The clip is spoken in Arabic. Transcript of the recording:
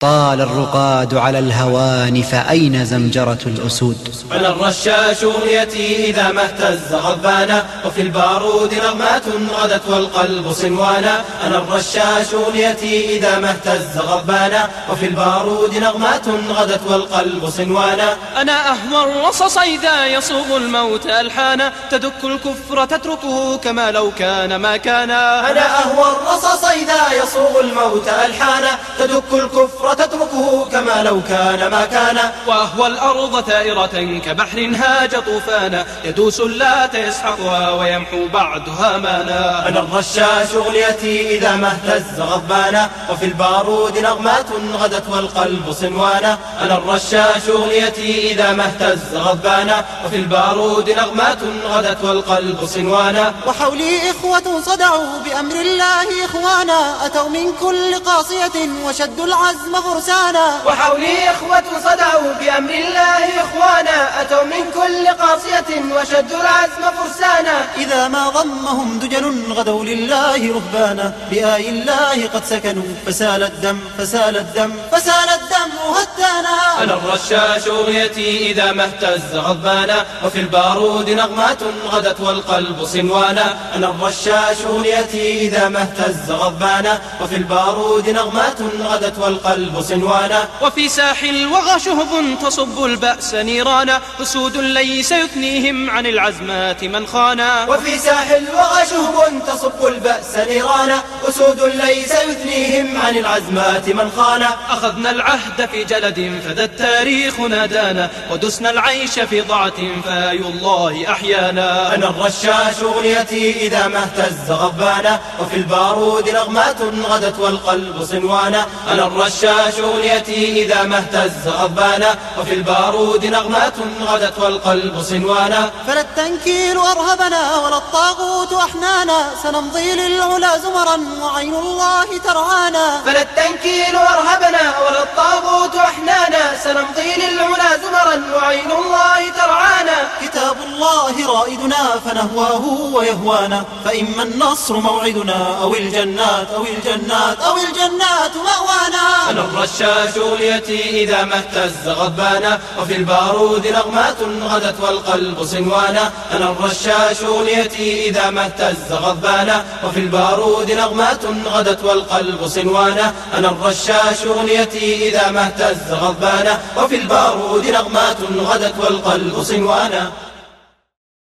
طال الرقاد على الهوان فأين زمجرة الأسود. أنا الرشاش يأتي إذا ما اهتز غضبانا، وفي البارود نغمات غدت والقلب صنوانا. أنا الرشاش يأتي إذا ما اهتز غضبانا، وفي البارود نغمات غدت والقلب صنوانا. أنا أهوى الرصص إذا يصوغ الموت ألحانا، تدك الكفر تتركه كما لو كان ما كان. أنا أهوى الرصص إذا يصوغ الموت ألحانا، تدك الكفر تتركه كما لو كان ما كان. وأهوى الأرض ثائرة كبحر هاج طوفانا، يدوس اللات يسحقها ويمحو بعدها مانا. أنا الرشاش يأتي إذا ما اهتز غضبانا، وفي البارود نغمات غدت والقلب صنوانا. أنا الرشاش يأتي إذا ما اهتز غضبانا، وفي البارود نغمات غدت والقلب صنوانا. وحولي إخوة صدعوا بأمر الله إخوانا، أتوا من كل قاصية وشدوا العزم فرسانا. وحولي إخوة صدعوا بأمر الله إخوانا، أتوا من كل قاصية وشدوا العزم فرسانا. إذا ما ضمهم دجل غدوا لله رهبانا، بآي الله قد سكنوا فسال الدم فسال الدم فسال الدم هتانا. أنا الرشاش يأتي إذا ما اهتز غضبانا، وفي البارود نغمات غدت والقلب صنوانا. أنا الرشاش يأتي إذا ما اهتز غضبانا، وفي البارود نغمات غدت والقلب صنوانا. وفي ساح الوغى شهب تصب البأس نيرانا، أسود ليس يثنيهم عن العزمات من خانا. وفي ساح الوغى شهب تصب البأس نيرانا، أسود ليس يثنيهم عن العزمات من خانا. أخذنا العهد في جلد فذا التاريخ نادانا، ودسنا العيش في ضعة فآي الله أحيانا. أنا الرشاش يأتي إذا ما اهتز غضبانا، وفي البارود نغمات غدت والقلب صنوانا. أنا الرشاش يأتي إذا ما اهتز غضبانا، وفي البارود نغمات غدت والقلب صنوانا. فلا التنكيل أرهبنا ولا الطاغوت أحنانا، سنمضي للعلا زمرا وعين الله ترعانا. فلا التنكيل أرهبنا ولا الطاغوت أحنانا، سنمضي للعلا زمرا وعين الله ترعانا. كتاب الله رائدنا فنهواه ويهوانا، فإما النصر موعدنا أو الجنات أو الجنات أو الجنات مأوانا. أنا الرشاش يأتي إذا ما اهتز غضبانا، وفي البارود نغمات غدت والقلب صنوانا. أنا الرشاش يأتي إذا ما اهتز غضبانا، وفي البارود نغمات غدت والقلب صنوانا. أنا الرشاش يأتي إذا ما اهتز غضبانا، وفي البارود نغمات غدت والقلب صنوانا.